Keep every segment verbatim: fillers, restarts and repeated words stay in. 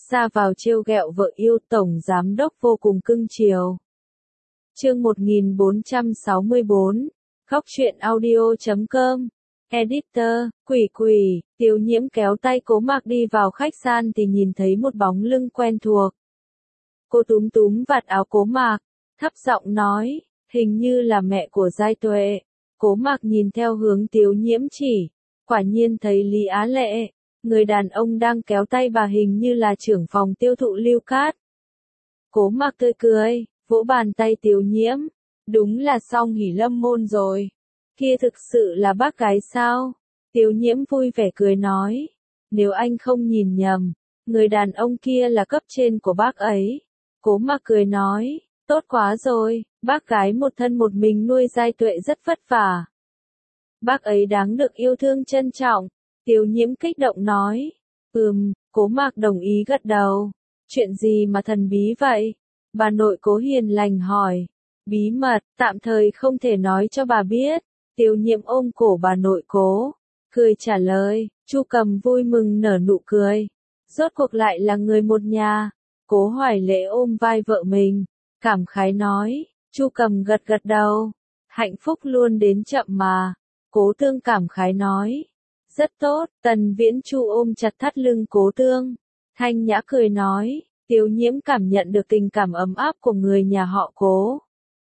ra vào trêu ghẹo vợ yêu, tổng giám đốc vô cùng cưng chiều. Chương một nghìn bốn trăm sáu mươi bốn, Khóc chuyện audio chấm com. Editor, quỷ quỷ, Tiêu Nhiễm kéo tay Cố Mạc đi vào khách sạn thì nhìn thấy một bóng lưng quen thuộc. Cô túm túm vạt áo Cố Mạc, thấp giọng nói, hình như là mẹ của Giai Tuệ. Cố Mạc nhìn theo hướng Tiêu Nhiễm chỉ, quả nhiên thấy Lý Á Lệ, người đàn ông đang kéo tay bà hình như là trưởng phòng tiêu thụ Lưu Cát. Cố Mạc tươi cười, vỗ bàn tay Tiêu Nhiễm, đúng là Song Hỷ Lâm môn rồi. Kia thực sự là bác gái sao? Tiêu Nhiễm vui vẻ cười nói, nếu anh không nhìn nhầm, người đàn ông kia là cấp trên của bác ấy. Cố Mạc cười nói, tốt quá rồi, bác gái một thân một mình nuôi Giai Tuệ rất vất vả. Bác ấy đáng được yêu thương trân trọng. Tiêu Nhiễm kích động nói, ừm, Cố Mạc đồng ý gật đầu. Chuyện gì mà thần bí vậy? Bà nội Cố hiền lành hỏi. Bí mật, tạm thời không thể nói cho bà biết. Tiêu Nhiễm ôm cổ bà nội Cố, cười trả lời. Chu Cầm vui mừng nở nụ cười. Rốt cuộc lại là người một nhà. Cố Hoài Lễ ôm vai vợ mình, cảm khái nói. Chu Cầm gật gật đầu. Hạnh phúc luôn đến chậm mà. Cố Tương cảm khái nói. Rất tốt. Tần Viễn Chu ôm chặt thắt lưng Cố Tương. Thanh Nhã cười nói. Tiêu Nhiễm cảm nhận được tình cảm ấm áp của người nhà họ Cố.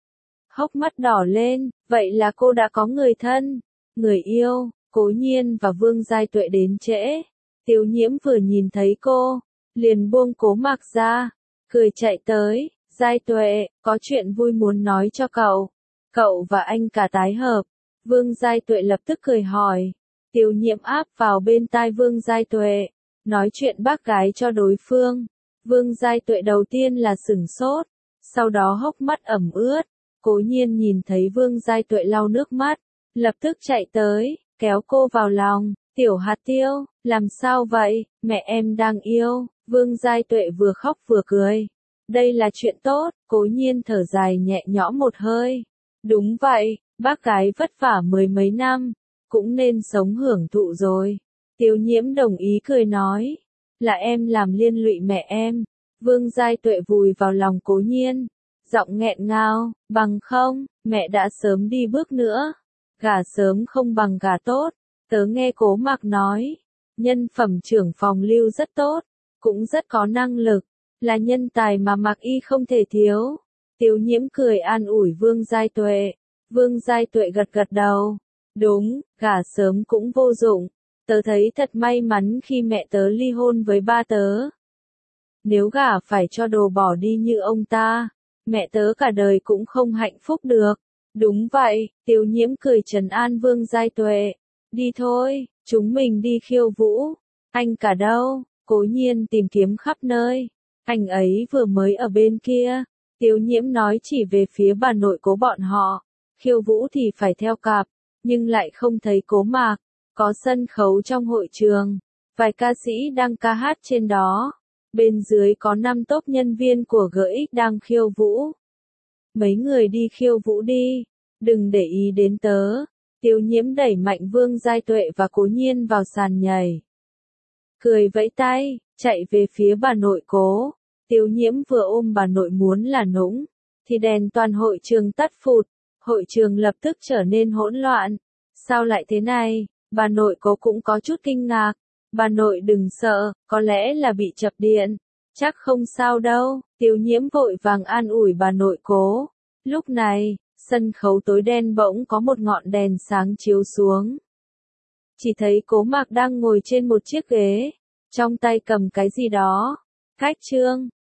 Hốc mắt đỏ lên, vậy là cô đã có người thân, người yêu. Cố Nhiên và Vương Giai Tuệ đến trễ. Tiêu Nhiễm vừa nhìn thấy cô, liền buông Cố Mạc ra, cười chạy tới. Giai Tuệ, có chuyện vui muốn nói cho cậu. Cậu và anh cả tái hợp. Vương Giai Tuệ lập tức cười hỏi. Tiêu Nhiễm áp vào bên tai Vương Giai Tuệ, nói chuyện bác gái cho đối phương. Vương Giai Tuệ đầu tiên là sửng sốt, sau đó hốc mắt ẩm ướt. Cố Nhiên nhìn thấy Vương Giai Tuệ lau nước mắt, lập tức chạy tới, kéo cô vào lòng. Tiểu Hạt Tiêu, làm sao vậy, mẹ em đang yêu. Vương Giai Tuệ vừa khóc vừa cười. Đây là chuyện tốt. Cố Nhiên thở dài nhẹ nhõm một hơi. Đúng vậy, bác gái vất vả mười mấy năm, cũng nên sống hưởng thụ rồi. Tiêu Nhiễm đồng ý cười nói, là em làm liên lụy mẹ em. Vương Giai Tuệ vùi vào lòng Cố Nhiên, giọng nghẹn ngào, bằng không, mẹ đã sớm đi bước nữa. Gả sớm không bằng gả tốt. Tớ nghe Cố Mạc nói, nhân phẩm trưởng phòng Lưu rất tốt, cũng rất có năng lực, là nhân tài mà Mạc Y không thể thiếu. Tiêu Nhiễm cười an ủi Vương Giai Tuệ. Vương Giai Tuệ gật gật đầu. Đúng, gả sớm cũng vô dụng. Tớ thấy thật may mắn khi mẹ tớ ly hôn với ba tớ. Nếu gả phải cho đồ bỏ đi như ông ta, mẹ tớ cả đời cũng không hạnh phúc được. Đúng vậy, Tiêu Nhiễm cười trấn an Vương Giai Tuệ. Đi thôi, chúng mình đi khiêu vũ. Anh cả đâu? Cố Nhiên tìm kiếm khắp nơi. Anh ấy vừa mới ở bên kia. Tiêu Nhiễm nói chỉ về phía bà nội Cố bọn họ. Khiêu vũ thì phải theo cặp, nhưng lại không thấy Cố Mạc. Có sân khấu trong hội trường, vài ca sĩ đang ca hát trên đó. Bên dưới có năm top nhân viên của giê ích đang khiêu vũ. Mấy người đi khiêu vũ đi, đừng để ý đến tớ. Tiêu Nhiễm đẩy mạnh Vương Giai Tuệ và Cố Nhiên vào sàn nhảy. Cười vẫy tay, chạy về phía bà nội Cố. Tiêu Nhiễm vừa ôm bà nội muốn là nũng, thì đèn toàn hội trường tắt phụt. Hội trường lập tức trở nên hỗn loạn. Sao lại thế này? Bà nội Cố cũng có chút kinh ngạc. Bà nội đừng sợ, có lẽ là bị chập điện. Chắc không sao đâu. Tiêu Nhiễm vội vàng an ủi bà nội Cố. Lúc này, sân khấu tối đen bỗng có một ngọn đèn sáng chiếu xuống. Chỉ thấy Cố Mạc đang ngồi trên một chiếc ghế, trong tay cầm cái gì đó. Cách trương,